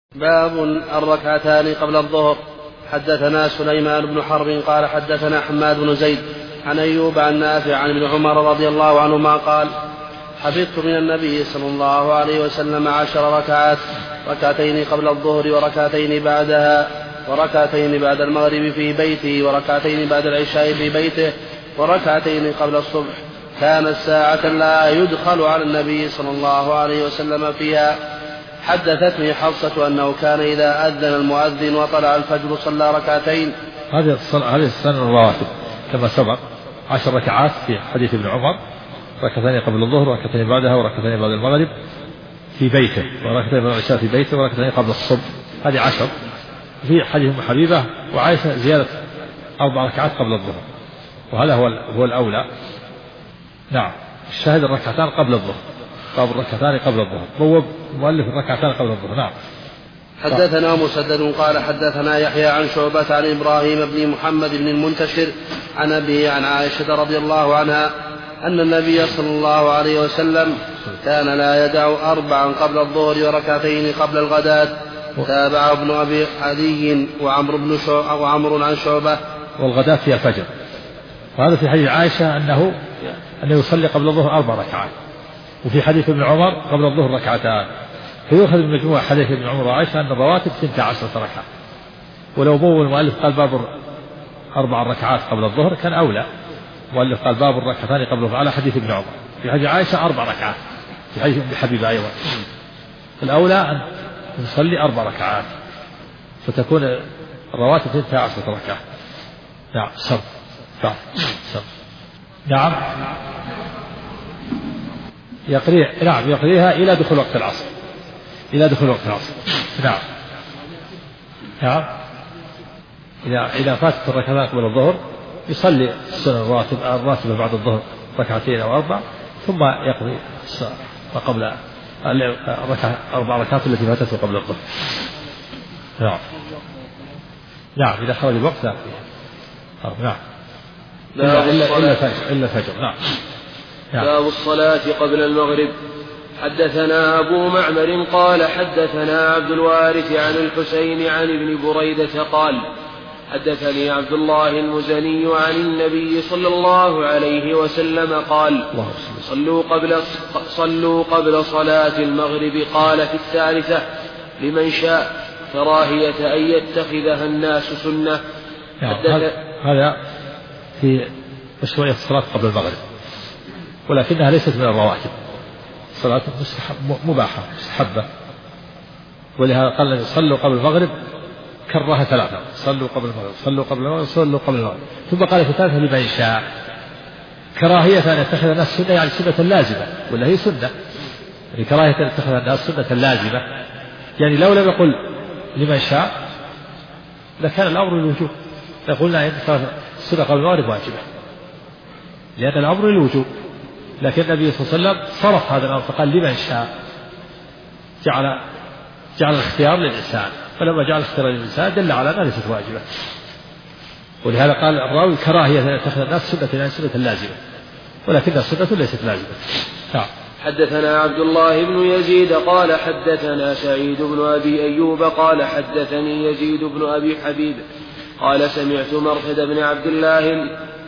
باب الركعتان قبل الظهر. حدثنا سليمان بن حرب قال حدثنا حماد بن زيد عن أيوب عن نافع عن ابن عمر رضي الله عنهما قال حفظت من النبي صلى الله عليه وسلم 10 ركعات، ركعتين قبل الظهر وركعتين بعدها، وركعتين بعد المغرب في بيته، وركعتين بعد العشاء في بيته، وركعتين قبل الصبح. كانت ساعة لا يدخل على النبي صلى الله عليه وسلم فيها. حدثتني حفصة أنه كان إذا أذن المؤذن وطلع الفجر صلى ركعتين. هذه السنة الرواتب كما سبق 10 ركعات في حديث ابن عمر، ركعتين قبل الظهر وركعتين بعدها وركعتين بعد المغرب في بيته، وركعتين بعد العشاء في بيته، وركعتين قبل الصبح. هذه 10. في حديث أم حبيبة وعائشة زيادة 4 ركعات قبل الظهر، وهذا هو الأولى. نعم، الشاهد الركعتان قبل الظهر، باب الركعتان قبل الظهر، بوب مؤلف الركعتان قبل الظهر. نعم. حدثنا مسدد قال حدثنا يحيى عن شعبة عن إبراهيم بن محمد بن المنتشر عن أبيه عن عائشة رضي الله عنها أن النبي صلى الله عليه وسلم كان لا يدع 4 قبل الظهر وركعتين قبل الغداة. تابعه ابن أبي عدي وعمر عن شعبة. والغداة فيها الفجر. وهذا في حديث عائشة أنه يصلي قبل الظهر 4 ركعات، وفي حديث ابن عمر قبل الظهر ركعتان. فيؤخذ من مجموع حديث ابن عمر وعائشة أن الرواتب 12 ركعة. ولو بول المؤلف قال باب 4 ركعات قبل الظهر كان أولى. المؤلف قال باب الركعتان قبل الظهر على حديث ابن عمر. في حديث عائشة 4 ركعات، في حديث ابن حبيبة أيضا. الأولى أن نصلي 4 ركعات فتكون الرواتب 12 ركعة. نعم. صب. نعم. يقريها إلى دخول وقت العصر. نعم. إذا فاتت الركعتان قبل الظهر يصلي السنة الراتبة بعد الظهر 2 أو 4، ثم يقضي ما قبل 4 ركعات التي فاتته قبل الظهر. نعم. إذا خرج الوقت لا فيه. نعم. إلا فجر. نعم. باب الصلاة قبل المغرب. حدثنا أبو معمر قال حدثنا عبد الوارث عن الحسين عن ابن بريدة قال حدثني عبد الله المزني عن النبي صلى الله عليه وسلم قال صلوا قبل صلاة المغرب. قال في الثالثة لمن شاء كراهية أن يتخذها الناس سنة. هذا في مشروعية الصلاة قبل المغرب، ولكنها ليست من الرواتب. صلاة مباحة مستحبة، ولهذا قال صلوا قبل المغرب كرها 3: صلوا قبل المغرب، صلوا قبل المغرب، صلوا قبل المغرب. ثم قال في الثالثة لمن شاء كراهية أن يتخذ الناس سنة، يعني سنة لازمة، ولا هي سنة، يعني كراهية أن يتخذ الناس سنة لازمة. يعني لو لم يقل لمن شاء لكان الأمر للوجوب، لقلنا إن السنة قبل المغرب واجبة، لأن الأمر للوجوب. لكن النبي صلى الله عليه وسلم صرف هذا الأمر فقال لمن شاء، جعل الاختيار للإنسان، فلما جعل الاختيار للإنسان دل على أنها ليست واجبة. ولهذا قال الراوي كراهية أن يتخذ الناس سنة، يعني سنة لازمة، ولكنها السنة ليست لازمة. نعم. حدثنا عبد الله بن يزيد قال حدثنا سعيد بن أبي أيوب قال حدثني يزيد بن أبي حبيب قال سمعت مرثد بن عبد الله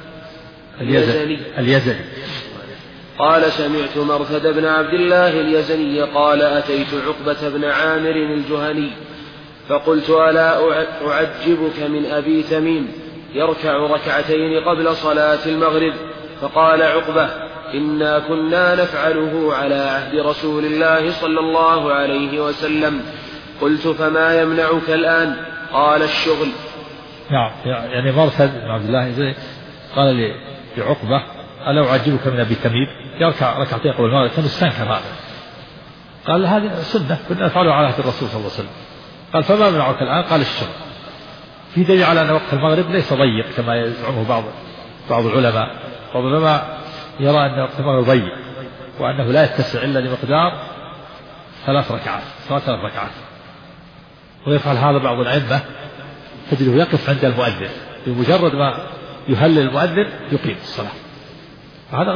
اليزني قال سمعت مرثد بن عبد الله اليزني قال أتيت عقبة بن عامر الجهني فقلت ألا أعجبك من أبي تميم يركع ركعتين قبل صلاة المغرب؟ فقال عقبة إنا كنا نفعله على عهد رسول الله صلى الله عليه وسلم. قلت فما يمنعك الآن؟ قال الشغل. نعم. يعني مرثد بن عبد الله اليزني قال لعقبة ألا أعجبك من أبي تميم يركع ركعتين قبل المغرب؟ كان مستنكر هذا. قال هذه سنة كنا نفعله على عهد الرسول صلى الله عليه وسلم. قال فما منعك الآن؟ قال الشغل. في دليل على أن وقت المغرب ليس ضيق كما يزعمه بعض العلماء. بعض العلماء يرى أن وقت المغرب ضيق وأنه لا يتسع إلا لمقدار 3 ركعات. ويفعل هذا بعض الأئمة، تجده يقف عند المؤذن بمجرد ما يهلل المؤذن يقيم الصلاة. هذا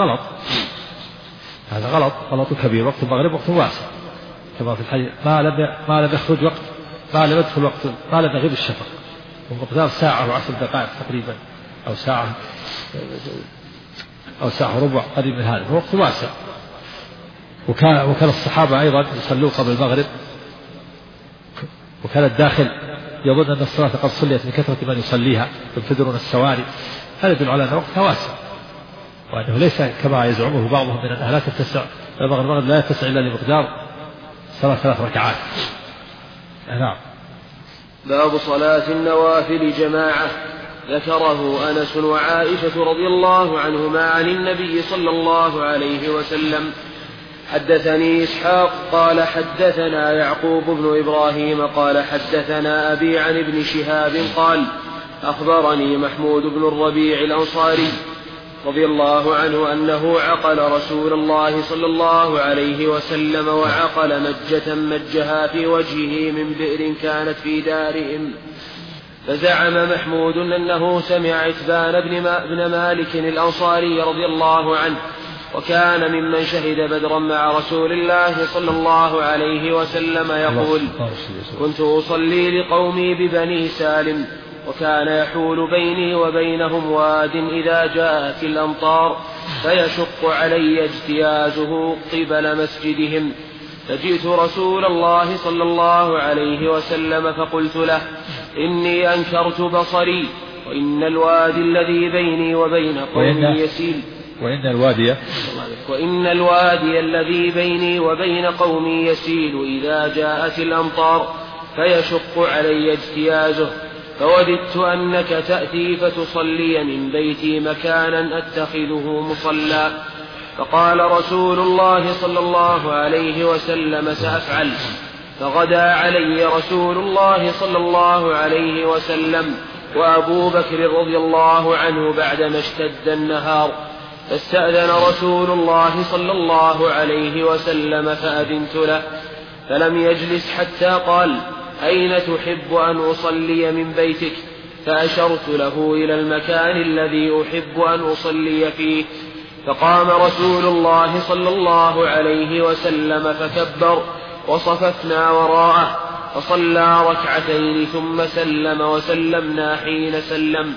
غلط كبير. وقت المغرب وقت واسع كما في الحديث، ما لم يخرج وقت ما لم يدخل وقت، ما لم يغيب الشفق، ومقدار ساعة وعشر دقائق تقريبا، أو ساعة ربع قريب من هذا، وقت واسع. وكان الصحابة أيضا يصلوا قبل المغرب، وكان الداخل يظن أن الصلاة قد صليت من كثرة من يصليها، يبتدرون السواري. هذا يدل على أن وقتها واسع، وأنه ليس كما يزعمه بعضهم من أنها لا تتسع، المغرب لا يتسع إلا لمقدار صلاة 3 ركعات. نعم. باب صلاة النوافل جماعة. ذكره أنس وعائشة رضي الله عنهما عن النبي صلى الله عليه وسلم. حدثني إسحاق قال حدثنا يعقوب بن إبراهيم قال حدثنا أبي عن ابن شهاب قال أخبرني محمود بن الربيع الأنصاري رضي الله عنه أنه عقل رسول الله صلى الله عليه وسلم، وعقل مجة مجها في وجهه من بئر كانت في دارهم. فزعم محمود أنه سمع عتبان بن مالك الأنصاري رضي الله عنه، وكان ممن شهد بدرا مع رسول الله صلى الله عليه وسلم، يقول: كنت أصلي لقومي ببني سالم، وكان يحول بيني وبينهم واد إذا جاءت الأمطار فيشق علي اجتيازه قبل مسجدهم، فجئت رسول الله صلى الله عليه وسلم فقلت له: إني أنكرت بصري، وإن الوادي الذي بيني وبين قومي يسيل وإن الوادي الذي بيني وبين قومي يسيل إذا جاءت الأمطار فيشق علي اجتيازه، فوددت أنك تأتي فتصلي من بيتي مكانا أتخذه مصلى. فقال رسول الله صلى الله عليه وسلم: سأفعل. فغدا علي رسول الله صلى الله عليه وسلم وأبو بكر رضي الله عنه بعدما اشتد النهار، فاستأذن رسول الله صلى الله عليه وسلم فأذنت له، فلم يجلس حتى قال: أين تحب أن أصلي من بيتك؟ فأشرت له إلى المكان الذي أحب أن أصلي فيه، فقام رسول الله صلى الله عليه وسلم فكبر، وصففنا وراءه، فصلى ركعتين ثم سلم وسلمنا حين سلم،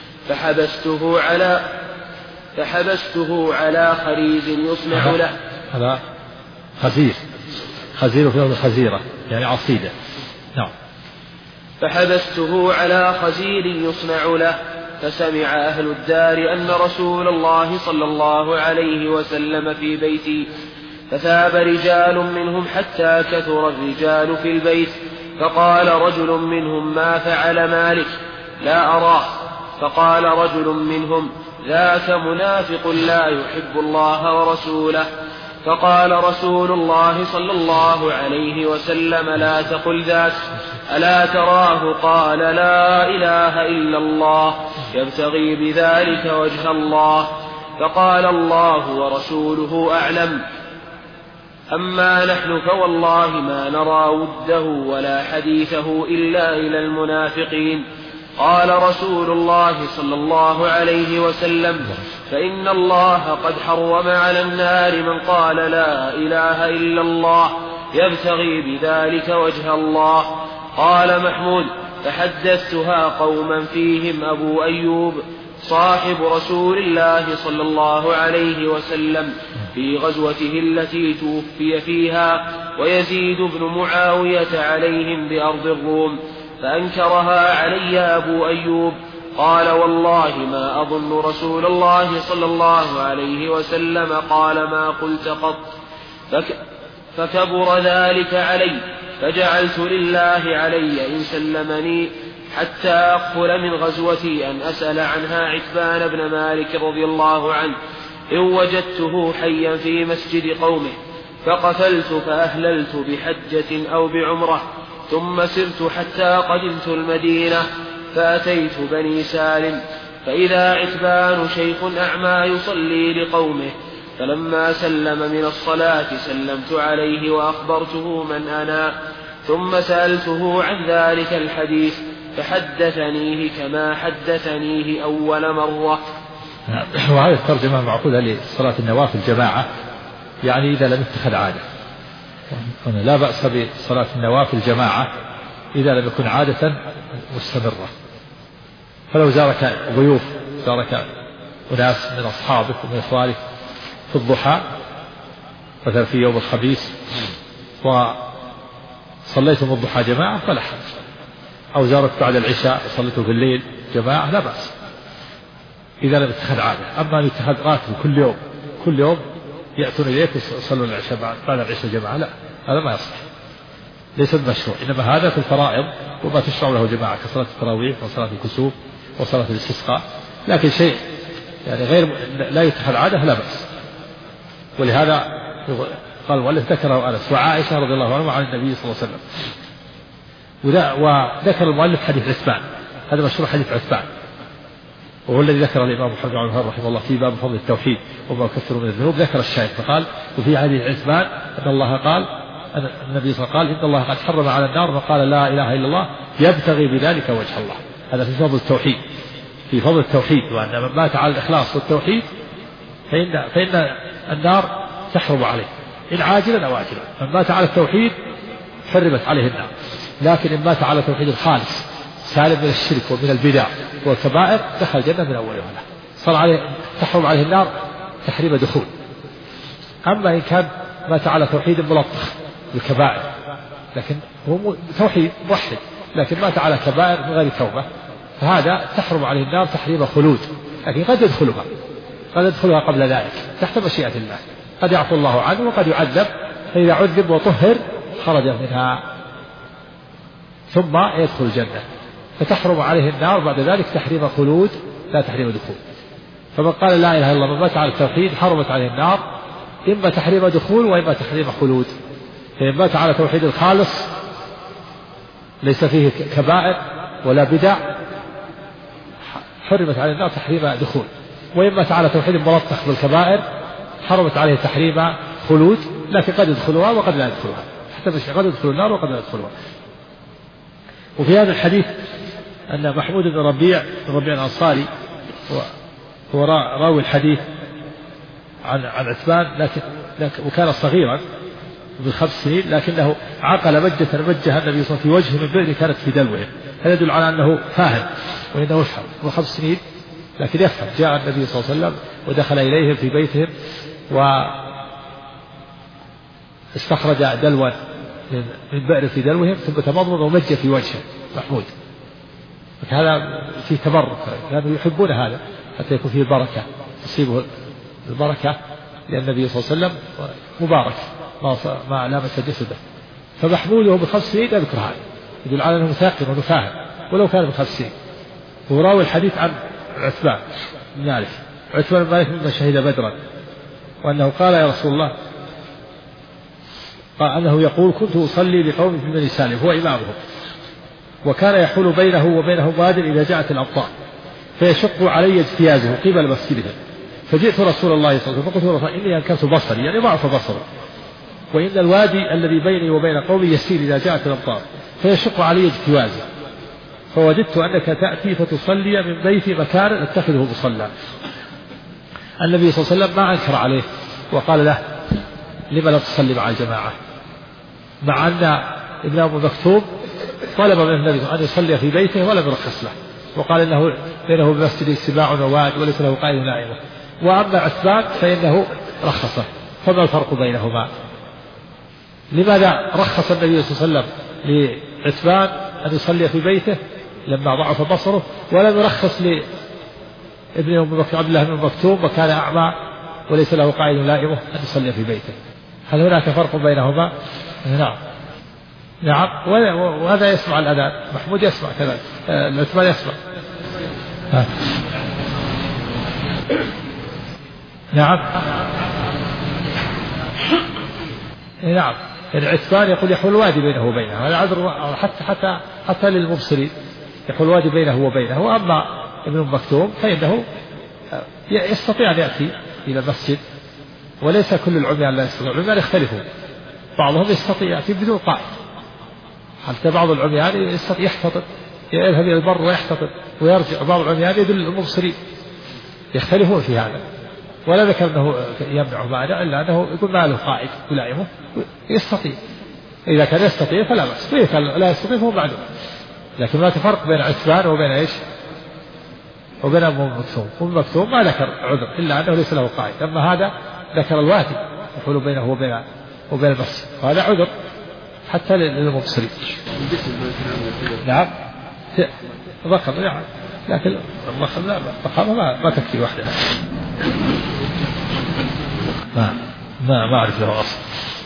فحبسته على خريز يصنع له. هذا خزير في الأرض خزيرة يعني عصيدة. نعم. فحبسته على خزير يصنع له، فسمع أهل الدار أن رسول الله صلى الله عليه وسلم في بيتي، فثاب رجال منهم حتى كثر الرجال في البيت، فقال رجل منهم: ما فعل مالك؟ لا أراه. فقال رجل منهم: ذاك منافق لا يحب الله ورسوله. فقال رسول الله صلى الله عليه وسلم: لا تقل ذاك، ألا تراه قال: لا إله إلا الله يبتغي بذلك وجه الله. فقال: الله ورسوله أعلم، أما نحن فوالله ما نرى وده ولا حديثه إلا إلى المنافقين. قال رسول الله صلى الله عليه وسلم: فإن الله قد حرم على النار من قال لا إله إلا الله يبتغي بذلك وجه الله. قال محمود: فحدثتها قوما فيهم أبو أيوب صاحب رسول الله صلى الله عليه وسلم في غزوته التي توفي فيها، ويزيد بن معاوية عليهم بأرض الروم، فأنكرها علي أبو أيوب. قال: والله ما أظن رسول الله صلى الله عليه وسلم قال ما قلت قط. فكبر ذلك علي، فجعلت لله علي إن سلمني حتى أقفل من غزوتي أن أسأل عنها عتبان بن مالك رضي الله عنه إن وجدته حيا في مسجد قومه، فقتلت فأهللت بحجة أو بعمرة، ثم سرت حتى قدمت المدينة، فأتيت بني سالم، فإذا عتبان شيخ أعمى يصلي لقومه، فلما سلم من الصلاة سلمت عليه وأخبرته من أنا، ثم سألته عن ذلك الحديث فحدثنيه كما حدثنيه أول مرة. وهذه الترجمة معقولة لصلاة النوافل جماعة، يعني إذا لم يتخذ عادة. هنا لا بأس بصلاة النوافل جماعة إذا لم يكن عادة مستمرة. فلو زارك ضيوف، زارك أناس من أصحابك ومن إخوانك في الضحى مثلا في يوم الخميس وصليتم الضحى جماعة فلا حرج، أو زارك بعد العشاء وصليتم في الليل جماعة لا بأس إذا لم يتخذ عادة. أما أن يتخذ راتب كل يوم يأتون إليك ويصلون العشاء بعد العشاء جماعة، لا هذا ما يصلح، ليس بمشروع. إنما هذا في الفرائض وما تشرع له جماعة كصلاة التراويح وصلاة الكسوف وصلاة الاستسقاء، لكن شيء يعني غير لا يتخذ عادة لا بأس. ولهذا قال المؤلف ذكره أنس وعائشة رضي الله عنهم عن النبي صلى الله عليه وسلم. وذكر المؤلف حديث عثمان، هذا مشهور حديث عثمان، وهو الذي ذكر الإمام محمد بن عمر رحمه الله في باب فضل التوحيد وما يكفر من الذنوب. ذكر الشاهد فقال وفي حديث عثمان أن الله قال النبي صلى الله عليه وسلم قال إن الله قد حرم على النار وقال لا إله إلا الله يبتغي بذلك وجه الله. هذا في فضل التوحيد، في فضل التوحيد، وأن من مات على الإخلاص والتوحيد فإن النار تحرم عليه إن عاجلا أو آجلا. من مات على التوحيد حرمت عليه النار، لكن إن مات على توحيد الخالص سالم من الشرك ومن البدع والكبائر دخل الجنة من أول يوم، صار عليه تحرم عليه النار تحريم دخول. أما إن كان مات على توحيد ملطخ بالكبائر لكن هو توحيد موحد لكن مات على كبائر من غير توبة فهذا تحرم عليه النار تحريم خلود، لكن قد يدخلها قبل ذلك تحت مشيئة الله، قد يعفو الله عنه وقد يعذب، فإذا عذب وطهر خرج منها ثم يدخل الجنة، فتحرم عليه النار بعد ذلك تحريم خلود لا تحريم دخول. فمن قال لا إله إلا الله من مات على التوحيد حرمت عليه النار إما تحريم دخول وإما تحريم خلود. فإن مات على توحيد الخالص ليس فيه كبائر ولا بدع حرمت عليه النار تحريم دخول، وإن مات على توحيد ملطخ بالكبائر حرمت عليه تحريم خلود، لكن قد يدخلها وقد لا يدخلها، حتى قد يدخل النار وقد لا يدخلها. وفي هذا الحديث أن محمود بن ربيع الأنصاري هو راوي الحديث عن عثمان، وكان صغيرا ب5 سنين، لكنه عقل مجة مجها النبي صلى الله عليه وسلم في وجهه من بئر كانت في دلوه، هذا يدل على أنه فاهم وإنه يفهم، و5 سنين لكن يفهم. جاء النبي صلى الله عليه وسلم ودخل إليهم في بيتهم واستخرج دلوا من بئر في دلوهم ثم تمضمض ومج في وجهه محمود. هذا فيه تبرك، كانوا يحبون هذا حتى يكون فيه البركة، تصيبه البركة، لأن النبي صلى الله عليه وسلم مبارك ما لامس جسده. فمحمود وهو ب5 سنين يذكر هذا يدل على أنه مثاقب ومفاهم ولو كان ب5 سنين. هو راوي الحديث عن عثمان بن مالك ممن شهد بدرا، وأنه قال يا رسول الله، قال أنه يقول كنت أصلي لقوم في بني سالم هو إمامهم، وكان يحول بينه وبينهم واد إذا جاءت الأمطار فيشق علي اجتيازه قبل مسجدهم، فجئت رسول الله صلى الله عليه وسلم فقلت له إني أنكرت بصري يعني ضعف بصري، وإن الوادي الذي بيني وبين قومي يسير إذا جاءت الأمطار فيشق علي اجتيازه، فوجدت أنك تأتي فتصلي من بيتي مكانا اتخذه مصلى. النبي صلى الله عليه وسلم ما أنكر عليه وقال له لما لا تصلي مع الجماعة، مع أن ابن أم مكتوم طلب من النبي أن يصلي في بيته ولم يرخص له، وقال إنه بينه بمسجد سباع وواد وليس له قائد نائمة. وأما عثمان فإنه رخصه، فما الفرق بينهما؟ لماذا رخص النبي صلى الله عليه وسلم لعثمان أن يصلي في بيته لما ضعف بصره، ولم يرخص لابن عبد الله بن مكتوم وكان أعمى وليس له قائد نائمة أن يصلي في بيته؟ هل هناك فرق بينهما؟ نعم. وهذا يسمع الأذان، محمود يسمع كذا، عثمان يسمع. نعم نعم. عثمان يقول يحول الوادي بينه وبينه، هذا عذر حتى للمبصرين، يحول الوادي بينه وبينه. وأما ابن مكتوم فإنه يستطيع أن يأتي إلى المسجد، وليس كل العميان لا يستطيع، العميان يختلفون، بعضهم يستطيع يأتي بدون قائد، حتى بعض العميان يستطيع يحتطب، يذهب إلى البر ويحتطب ويرجع، بعض العميان يدل المبصرين، يختلفون في هذا. ولا ذكر أنه يمنع مانع إلا أنه يقول ما له قائد يلائمه، يستطيع إذا كان يستطيع فلا بأس، إذا كان لا يستطيع فهو معذور. لكن هناك فرق بين عتبان وبين إيش؟ وبين أم مكتوم. أم مكتوم ما ذكر عذر إلا أنه ليس له قائد، أما هذا ذكر الوادي يحول بينه وبين المسجد، وهذا عذر حتى للمبصرين. نعم ذكر يعني، لكن الضخامة ما تكفي وحدها. ما أعرف له أصل.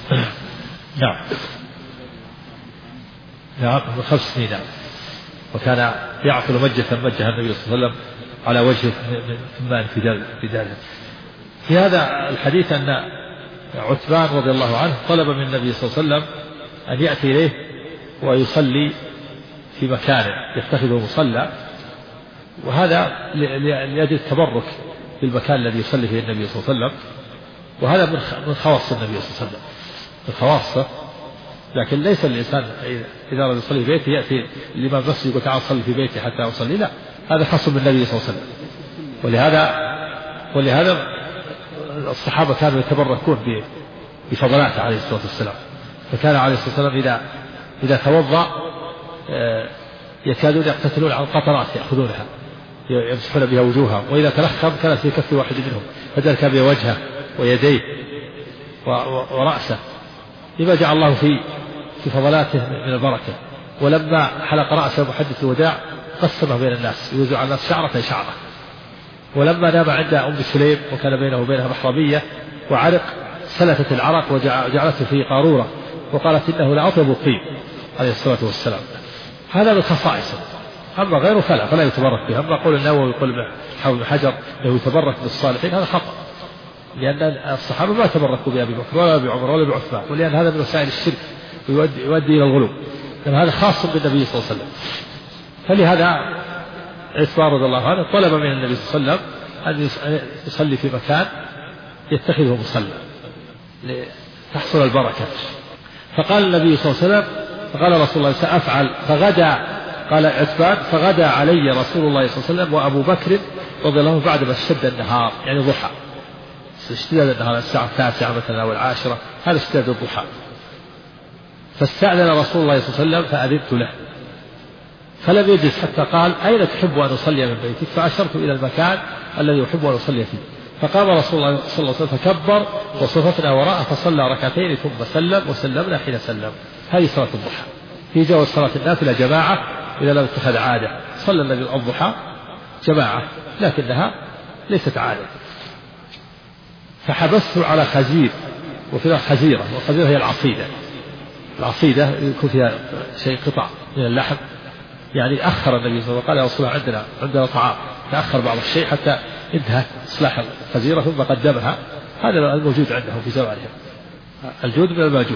نعم من 5 سنين. وكان يعقل مجة النبي صلى الله عليه وسلم على وجه ماء في داره. في هذا الحديث أن عتبان رضي الله عنه طلب من النبي صلى الله عليه وسلم أن يأتي إليه ويصلي في مكان يتخذه مصلى، وهذا لأجل التبرك بالمكان الذي يصلي فيه النبي صلى الله عليه وسلم، وهذا من خواص النبي صلى الله عليه وسلم، من خواصه. لكن ليس الإنسان إذا أراد يصلي في بيته يأتي الإمام نفسه يقول تعال صلي في بيتي حتى أصلي، لا، هذا خاص بالنبي صلى الله عليه وسلم. ولهذا الصحابة كانوا يتبركون بفضلاته عليه الصلاة والسلام. فكان عليه الصلاة والسلام إذا توضأ يكادون يقتتلون على القطرات يأخذونها يمسحون بها وجوههم، وإذا تلخم كانت في كف واحد منهم فدلك بها وجهه ويديه ورأسه، لما جعل الله في فضلاته من البركة. ولما حلق رأسه محدث الوداع قسمه بين الناس يوزع على الناس شعرة شعرة. ولما نام عند أم سليم وكان بينه وبينها محرمية وعرق سلتت العرق وجعلته في قارورة وقالت إنه لأطيب الطيب عليه الصلاة والسلام. هذا من خصائصه، أما غيره فلا يتبرك به. أما قول النووي ويقول حول حجر أنه يتبرك بالصالحين هذا خطأ، لأن الصحابة ما تبركوا بأبي بكر ولا بعمر ولا بعثمان، ولأن هذا من وسائل الشرك يؤدي إلى الغلو، لأن هذا خاص بالنبي صلى الله عليه وسلم. فلهذا عثمان رضي الله عنه طلب من النبي صلى الله عليه وسلم أن يصلي في مكان يتخذه مصلى لتحصل البركة. فقال النبي صلى الله عليه وسلم، فقال رسول الله سأفعل. قال عثمان فغدا علي رسول الله صلى الله عليه وسلم وأبو بكر رضي الله عنه بعد ما اشتد النهار، يعني ضحى، اشتداد النهار الساعة 9 مثلا أو 10، هذا اشتداد الضحى. فاستأذن رسول الله صلى الله عليه وسلم فأذنت له، فلم يجلس حتى قال أين تحب أن أصلي من بيتك؟ فأشرت إلى المكان الذي يحب أن أصلي فيه. فقام رسول الله صلى الله عليه وسلم فكبر وصففنا وراءه فصلى ركعتين ثم سلم وسلمنا حين سلم. هذه صلاة الضحى. في جواز صلاة النافلة جماعة إذا لم اتخذ عادة. صلى النبي الضحى جماعة لكنها ليست عادة. فحبست على خزير، وفيها خزيرة، والخزيرة هي العصيدة يكون فيها شيء قطع من اللحم، يعني أخر النبي صلى الله عليه وسلم قال يا رسول الله عندنا طعام، تأخر بعض الشيء حتى انتهت إصلاح الخزيرة ثم قدمها. هذا الموجود عندهم في زمانهم، الجود من الموجود.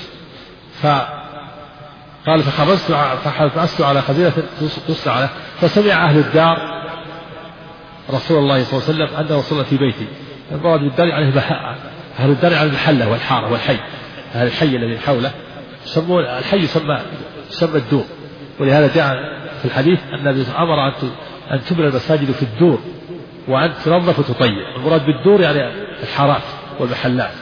فقال فحبست على خزيرة تصنع له. فسمع أهل الدار رسول الله صلى الله عليه وسلم أن رسول الله في بيتي. المراد بالدار يعني أهل الدار يعني المحلة والحارة والحي، أهل الحي الذي حوله يسمون الحي يسمى الدور. ولهذا جاء في الحديث النبي أمر أن تبنى المساجد في الدور وأن تنظف وتطيب. المراد بالدور يعني الحارات والمحلات،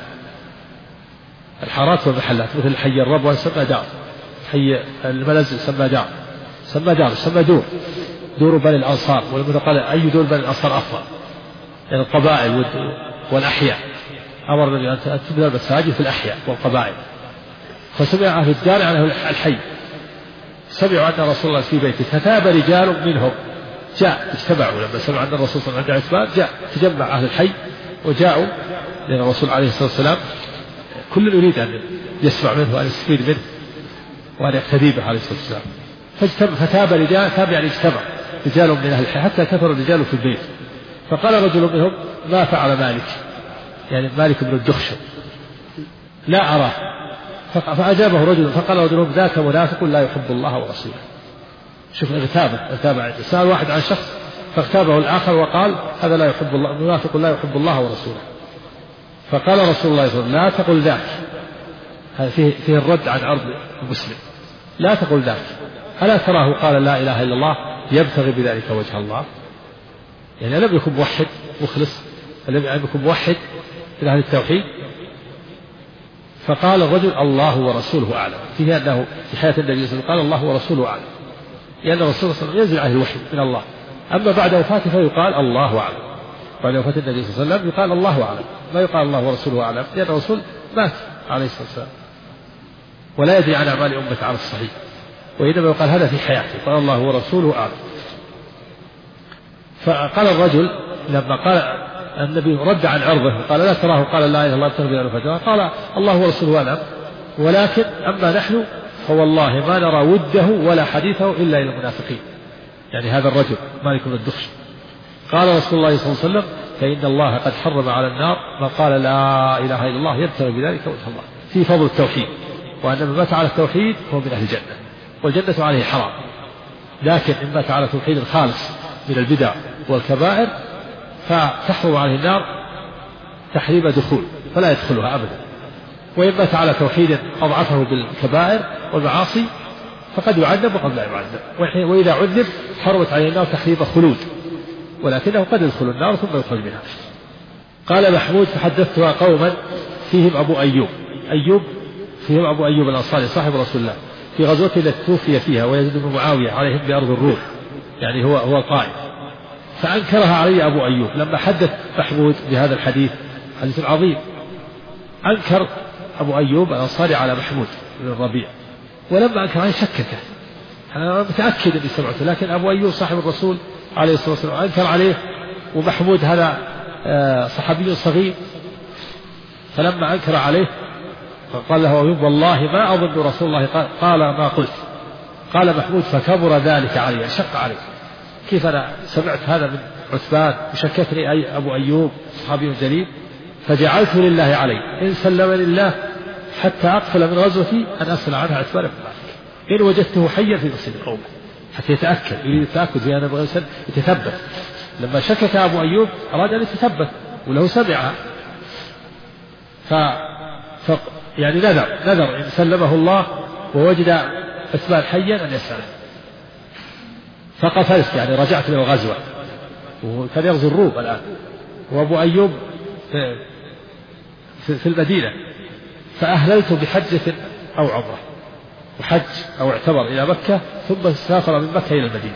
مثل حي الربوة يسمى دار، حي المنازل يسمى دار، يسمى دور بني الأنصار. ولما قال أي دور بني الأنصار أفضل، يعني القبائل والأحياء. أمر النبي أن تبنى المساجد في الأحياء والقبائل. فسمع أهل الدار يعني الحي، سمعوا أن رسول الله في بيته، فتاب رجال منهم اجتمعوا لما سمعوا أن الرسول صلى الله عليه وسلم عند عثمان، تجمع أهل الحي وجاءوا لأن الرسول عليه الصلاة والسلام كل يريد أن يسمع منه وأن يستفيد منه وأن يقتدي به عليه الصلاة والسلام. فتاب رجال، تاب يعني اجتمع رجال من أهل الحي حتى كثر الرجال في البيت. فقال رجل منهم ما فعل مالك، يعني مالك بن الدخشم، لا أراه. فأجابه رجل فقال رجل ذاك منافق لا يحب الله ورسوله. شوف اغتابه سأل واحد عن شخص فاغتابه الآخر وقال هذا لا يحب الله، منافق لا يحب الله ورسوله. فقال رسول الله صلى الله عليه وسلم لا تقل ذاك، هذا فيه الرد عن عرض المسلم، لا تقل ذاك، ألا تراه قال لا إله إلا الله يبتغي بذلك وجه الله؟ يعني لم يكن موحد مخلص، لم يكن موحد إلى أهل التوحيد. فقال الرجل الله ورسوله أعلم، فيه أنه في حياة النبي صلى الله عليه وسلم قال الله ورسوله أعلم، لأن الرسول صلى الله عليه وسلم ينزل عليه الوحي من الله. أما بعد وفاته فيقال الله أعلم، بعد وفاة النبي صلى الله عليه وسلم يقال الله أعلم، ما يقال الله ورسوله أعلم، لأن الرسول مات عليه الصلاة والسلام ولا يدري عن أعمال أمته على الصحيح، وإنما يقال هذا في حياته، قال الله ورسوله أعلم. فقال الرجل لما قال النبي رد عن عرضه قال لا تراه، قال لا إله إلا الله تغفر له، قال الله ورسوله أعلم، ولكن أما نحن فوالله ما نرى وده ولا حديثه إلا إلى المنافقين، يعني هذا الرجل مالك بن الدخش. قال رسول الله صلى الله عليه وسلم فإن الله قد حرم على النار من قال لا إله إلا الله يبتغي بذلك وجه الله، في فضل التوحيد، وأن من مات على التوحيد هو من أهل الجنة، والجنة عليه حرام، لكن إن مات على توحيد الخالص من البدع والكبائر فتحرم عليه النار تحريم دخول فلا يدخلها أبدا، وإن مات على توحيد أضعفه بالكبائر والمعاصي فقد يعذب وقد لا يعذب، وإذا عذب حرمت عليه النار تحريم خلود، ولكنه قد يدخل النار ثم يخرج منها. قال محمود فحدثتها قوما فيهم أبو أيوب فيهم أبو أيوب الأنصاري صاحب رسول الله في غزوة التي توفي فيها ويزيد بن معاوية عليهم بأرض الروم، يعني هو القائد، فأنكرها علي أبو أيوب لما حدث محمود بهذا الحديث، حديث عظيم. أنكر أبو أيوب الأنصاري على محمود بن الربيع، ولما أنكر عليه شككه، أنا متأكد أني سمعته، لكن أبو أيوب صاحب الرسول عليه الصلاة والسلام أنكر عليه، ومحمود هذا صحابي صغير، فلما أنكر عليه قال له أيوب والله ما أظن رسول الله قال ما قلت. قال محمود فكبر ذلك علي، شق علي، كيف أنا سمعت هذا من عثمان وشككني أي أبو أيوب صحابي جليل، فجعلت لله علي إن سلمني الله حتى أقفل من غزوتي أن أسأل عنها عثمان بن مالك إن وجدته حيا في مسجد قومه، حتى يتأكد، يريد التأكد في أن يتثبت. لما شكك أبو أيوب أراد أن يتثبت وله سمعها، يعني نذر إن سلمه الله ووجد عثمان حيا أن يسأله، فقفلت يعني رجعت من الغزوة، وكان يغزو الروم الآن، وأبو أيوب في المدينة، فأهللت بحجة أو عمرة، وحج أو اعتمر إلى مكة ثم سافر من مكة إلى المدينة،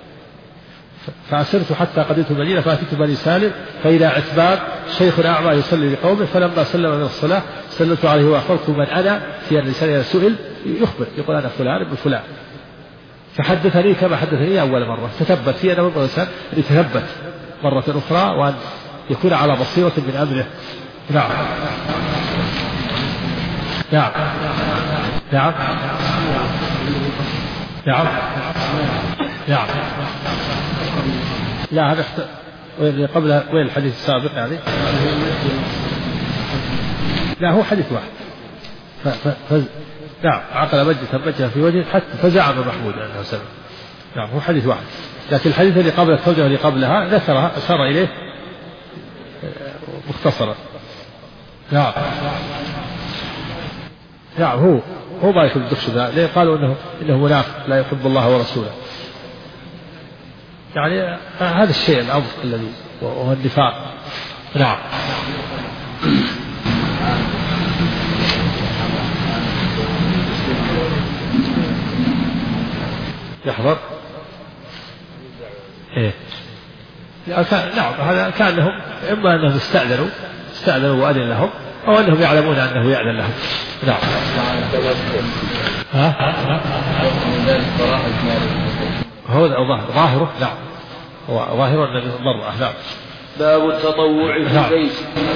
فأسرت حتى قدمت المدينة فأتيت بني سالم فإذا عتبان شيخ أعمى يصلي لقومه، فلما سلم من الصلاة سلمت عليه وأخبرت من أنا، في الرسالة سئل يخبر يقول أنا فلان ابن فلان، فحدثني كما حدثني أول مرة، تثبت في أنا من الإنسان يتثبت مرة أخرى وأن يكون على بصيرة من أمره. نعم نعم نعم نعم نعم. لا هذا قبل وين الحديث السابق يعني؟ لا هو حديث واحد. نعم عقل مجة في وجهه حتى فزعم محمود أنه سمع. نعم هو حديث واحد، لكن الحديث اللي قبل الترجمة اللي قبلها ذكرها أشار إليه مختصرا. نعم نعم هو ما يكون الدخش ذا، ليه قالوا إنه منافق لا يحب الله ورسوله، يعني هذا الشيء الأضف الذي وهو النفاق. نعم يحضر إيه. نعم هذا كأنهم إما أنهم استأذنوا وأذن لهم، أو أنهم يعلمون أنه يأذن لهم. نعم هو ظاهره. نعم هو ظاهره أن ضرره. نعم. باب التطوع في البيت.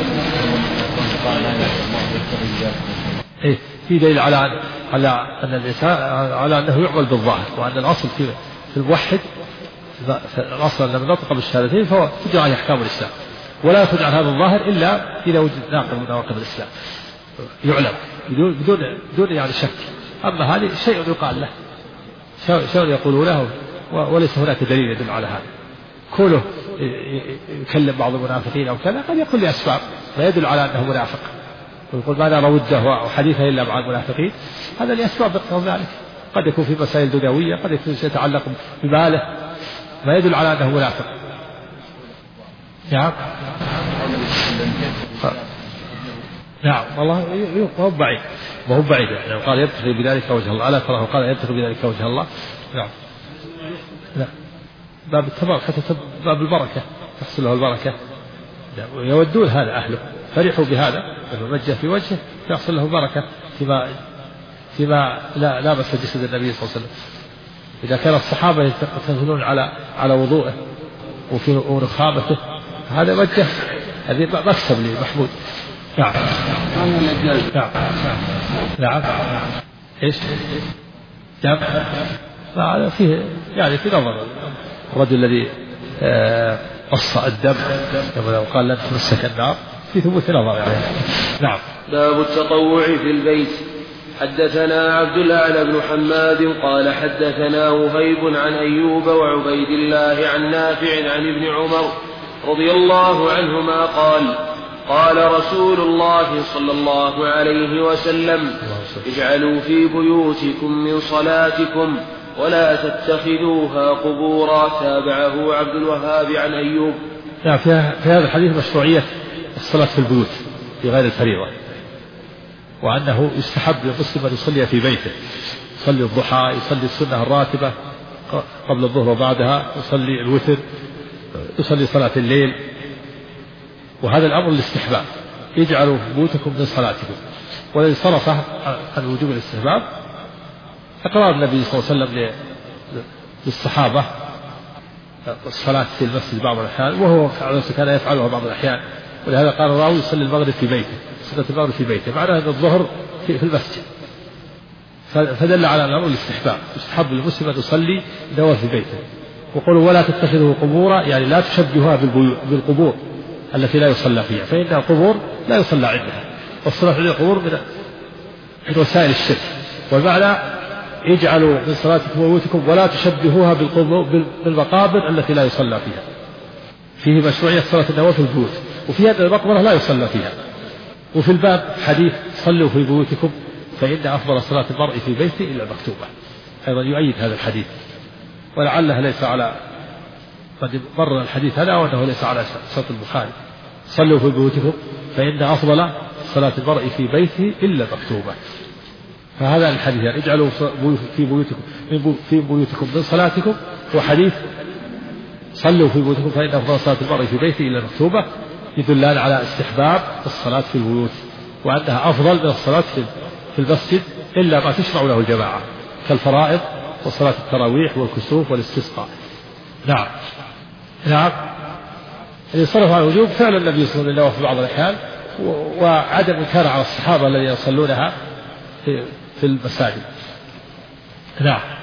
إيه في دليل على أن الإنسان على أنه يعمل بالظاهر، وأن الأصل في الموحد الأصل لما نطق بالشهادتين فهو تجرى عليه أحكام الإسلام، ولا تجعل هذا الظاهر إلا إذا وجد ناقض من نواقض الإسلام يعلم بدون يعني شك. أما هذه شيء يقال له، شيء يقولون له، وليس هناك دليل يدل على هذا. كونه يكلم بعض المنافقين أو كذا قد يقول لأسباب لا يدل على أنه منافق، ويقول ما نرى وده وحديثه إلا مع المنافقين، هذا لأسباب يقتضي ذلك، قد يكون في مسائل دنيوية، قد يكون يتعلق بماله، ما يدل على أنه منافق. نعم نعم والله ما هو بعيد يعني قال يبتغي بذلك وجه الله، ألا تراه قال يبتغي بذلك وجه الله. نعم لا باب التبارك حتى باب البركة تحصل له البركة، يودون هذا أهله فرحوا بهذا الموجه في وجهه يحصل له بركة فيما لا لابس جسد النبي صلى الله عليه وسلم. إذا كان الصحابة يتنزلون على وضوءه وفي رخامته هذا وجه هذه مكسب لمحمود. نعم نعم نعم ايش نعم فعلا فيه يعني في نظر الرجل الذي قص الدم كما قال لن تمسك النار في ثبوت نظر يعني. نعم. باب التطوع في البيت. حدثنا عبد الأعلى بن حماد قال حدثنا وهيب عن أيوب وعبيد الله عن نافع عن ابن عمر رضي الله عنهما قال رسول الله صلى الله عليه وسلم اجعلوا في بيوتكم من صلاتكم ولا تتخذوها قبورا. تابعه عبد الوهاب عن أيوب. في هذا الحديث مشروعية الصلاة في البيوت في غير الفريضة، وأنه يستحب للمسلم أن يصلي في بيته، يصلي الضحى، يصلي السنة الراتبة قبل الظهر وبعدها، يصلي الوتر، يصلي صلاة الليل، وهذا الأمر الاستحباب. اجعلوا في بيوتكم من صلاتكم. والذي صرف عن وجوب الاستحباب إقرار النبي صلى الله عليه وسلم للصحابة الصلاة في المسجد بعض الأحيان، وهو كان يفعلها بعض الأحيان، ولهذا قال الراوي يصلي المغرب في بيته، صلاة المغرب في بيته، معناه أن الظهر في المسجد، فدل على الأمر الاستحباب، يستحب للمسلم أن يصلي نوى في بيته. وقولوا ولا تتخذوا قبورا يعني لا تشبهوها بالقبور التي لا يصلى فيها، فإن القبور لا يصلى عندها، والصلاة عند القبور من وسائل الشرك. والمعنى اجعلوا من صلاتكم وبيوتكم ولا تشبهوها بالمقابر التي لا يصلى فيها. فيه مشروعية صلاة النوافل في البيوت، وفي هذه المقبرة لا يصلى فيها. وفي الباب حديث صلوا في بيوتكم فإن أفضل صلاة المرء في بيته إلا المكتوبة، أيضا يؤيد هذا الحديث، ولعله ليس على قد مر الحديث هذا وأنه ليس على شرط البخاري. صلوا في بيوتكم فإن أفضل صلاة المرء في بيته إلا المكتوبة. فهذا الحديث يعني اجعلوا في بيوتكم من صلاتكم، وحديث صلوا في بيوتكم فإن أفضل صلاة المرء في بيته إلا المكتوبة يدلان على استحباب الصلاة في البيوت، وأنها أفضل من الصلاة في المسجد إلا ما تشرع له الجماعة كالفرائض وصلاة التراويح والكسوف والاستسقاء. نعم نعم. اللي صرف على الوجوب فعل النبي صلى الله عليه وسلم في بعض الأحيان، وعدم إنكار على الصحابة الذين يصلونها في المساجد. نعم.